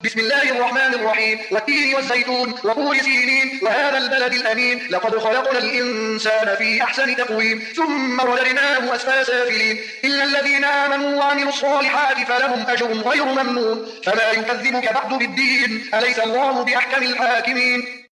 بسم الله الرحمن الرحيم والتين والزيتون وطور سينين وهذا البلد الأمين لقد خلقنا الإنسان في أحسن تقويم ثم رددناه أسفل سافلين إلا الذين آمنوا وعملوا الصالحات فلهم أجر غير ممنون فما يكذبك بعد بالدين أليس الله بأحكم الحاكمين